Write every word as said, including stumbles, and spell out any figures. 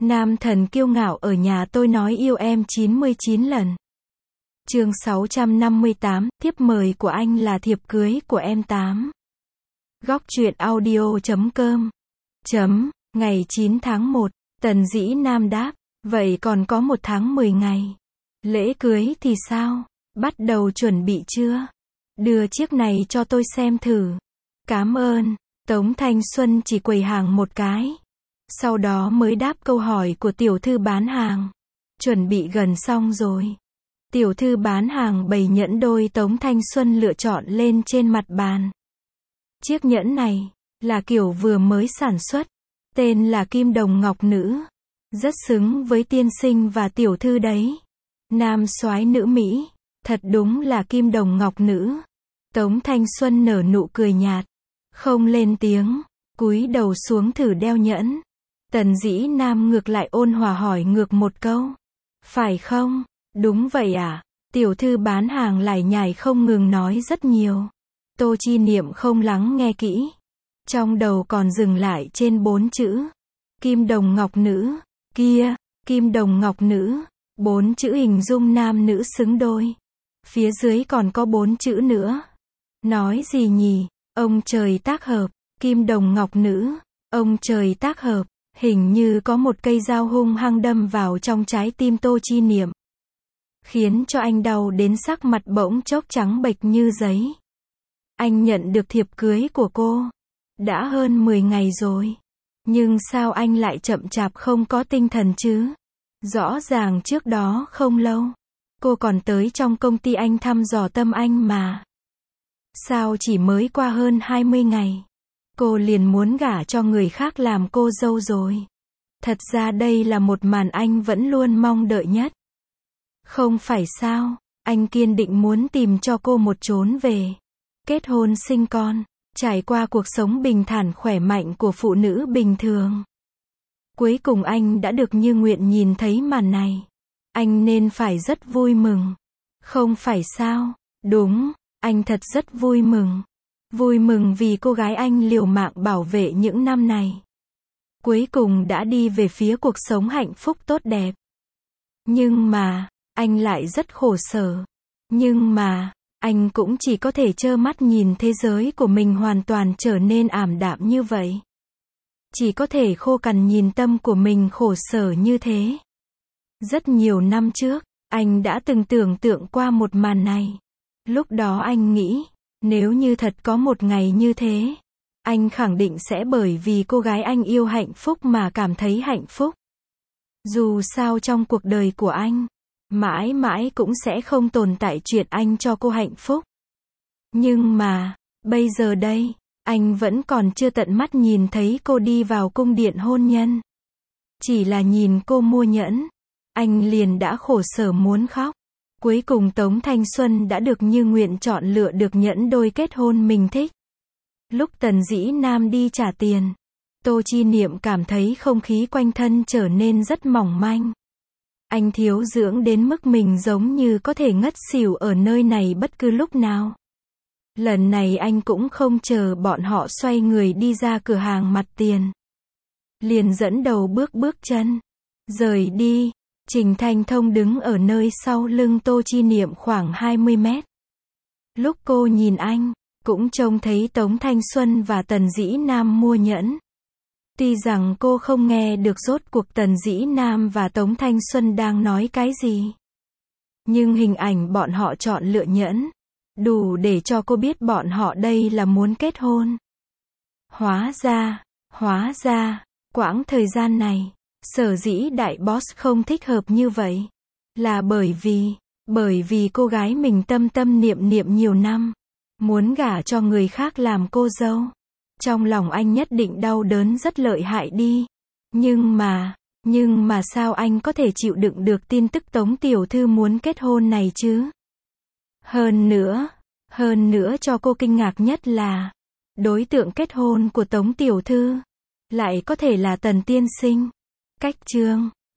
Nam thần kiêu ngạo ở nhà tôi nói yêu em chín mươi chín lần. Chương sáu trăm năm mươi tám, thiếp mời của anh là thiệp cưới của em tám. Góc truyện audio chấm com. Chấm, ngày chín tháng một, Tần Dĩ Nam đáp, vậy còn có một tháng mười ngày. Lễ cưới thì sao? Bắt đầu chuẩn bị chưa? Đưa chiếc này cho tôi xem thử. Cám ơn. Tống Thanh Xuân chỉ quầy hàng một cái. Sau đó mới đáp câu hỏi của tiểu thư bán hàng. Chuẩn bị gần xong rồi. Tiểu thư bán hàng bày nhẫn đôi Tống Thanh Xuân lựa chọn lên trên mặt bàn. Chiếc nhẫn này là kiểu vừa mới sản xuất, tên là Kim Đồng Ngọc Nữ. Rất xứng với tiên sinh và tiểu thư đấy. Nam soái nữ Mỹ, thật đúng là Kim Đồng Ngọc Nữ. Tống Thanh Xuân nở nụ cười nhạt, không lên tiếng, cúi đầu xuống thử đeo nhẫn. Tần Dĩ Nam ngược lại ôn hòa hỏi ngược một câu. Phải không? Đúng vậy à? Tiểu thư bán hàng lải nhải không ngừng nói rất nhiều. Tô Chi Niệm không lắng nghe kỹ. Trong đầu còn dừng lại trên bốn chữ. Kim Đồng Ngọc Nữ. Kia, Kim Đồng Ngọc Nữ. Bốn chữ hình dung nam nữ xứng đôi. Phía dưới còn có bốn chữ nữa. Nói gì nhỉ? Ông trời tác hợp. Kim Đồng Ngọc Nữ. Ông trời tác hợp. Hình như có một cây dao hung hăng đâm vào trong trái tim Tô Chi Niệm. Khiến cho anh đau đến sắc mặt bỗng chốc trắng bệch như giấy. Anh nhận được thiệp cưới của cô. Đã hơn mười ngày rồi. Nhưng sao anh lại chậm chạp không có tinh thần chứ? Rõ ràng trước đó không lâu. Cô còn tới trong công ty anh thăm dò tâm anh mà. Sao chỉ mới qua hơn hai mươi ngày. Cô liền muốn gả cho người khác làm cô dâu rồi. Thật ra đây là một màn anh vẫn luôn mong đợi nhất. Không phải sao, anh kiên định muốn tìm cho cô một chốn về. Kết hôn sinh con, trải qua cuộc sống bình thản khỏe mạnh của phụ nữ bình thường. Cuối cùng anh đã được như nguyện nhìn thấy màn này. Anh nên phải rất vui mừng. Không phải sao? Đúng, anh thật rất vui mừng. Vui mừng vì cô gái anh liều mạng bảo vệ những năm này. Cuối cùng đã đi về phía cuộc sống hạnh phúc tốt đẹp. Nhưng mà, anh lại rất khổ sở. Nhưng mà, anh cũng chỉ có thể trơ mắt nhìn thế giới của mình hoàn toàn trở nên ảm đạm như vậy. Chỉ có thể khô cằn nhìn tâm của mình khổ sở như thế. Rất nhiều năm trước, anh đã từng tưởng tượng qua một màn này. Lúc đó anh nghĩ, nếu như thật có một ngày như thế, anh khẳng định sẽ bởi vì cô gái anh yêu hạnh phúc mà cảm thấy hạnh phúc. Dù sao trong cuộc đời của anh, mãi mãi cũng sẽ không tồn tại chuyện anh cho cô hạnh phúc. Nhưng mà, bây giờ đây, anh vẫn còn chưa tận mắt nhìn thấy cô đi vào cung điện hôn nhân. Chỉ là nhìn cô mua nhẫn, anh liền đã khổ sở muốn khóc. Cuối cùng Tống Thanh Xuân đã được như nguyện chọn lựa được nhẫn đôi kết hôn mình thích. Lúc Tần Dĩ Nam đi trả tiền, Tô Chi Niệm cảm thấy không khí quanh thân trở nên rất mỏng manh. Anh thiếu dưỡng đến mức mình giống như có thể ngất xỉu ở nơi này bất cứ lúc nào. Lần này anh cũng không chờ bọn họ xoay người đi ra cửa hàng mặt tiền. Liền dẫn đầu bước bước chân. Rời đi. Trình Thanh Thông đứng ở nơi sau lưng Tô Chi Niệm khoảng hai mươi mét. Lúc cô nhìn anh, cũng trông thấy Tống Thanh Xuân và Tần Dĩ Nam mua nhẫn. Tuy rằng cô không nghe được rốt cuộc Tần Dĩ Nam và Tống Thanh Xuân đang nói cái gì. Nhưng hình ảnh bọn họ chọn lựa nhẫn, đủ để cho cô biết bọn họ đây là muốn kết hôn. Hóa ra, hóa ra, quãng thời gian này, sở dĩ đại boss không thích hợp như vậy. Là bởi vì, bởi vì cô gái mình tâm tâm niệm niệm nhiều năm. Muốn gả cho người khác làm cô dâu. Trong lòng anh nhất định đau đớn rất lợi hại đi. Nhưng mà, nhưng mà sao anh có thể chịu đựng được tin tức Tống tiểu thư muốn kết hôn này chứ? Hơn nữa, hơn nữa cho cô kinh ngạc nhất là, đối tượng kết hôn của Tống tiểu thư, lại có thể là Tần tiên sinh. Cách chương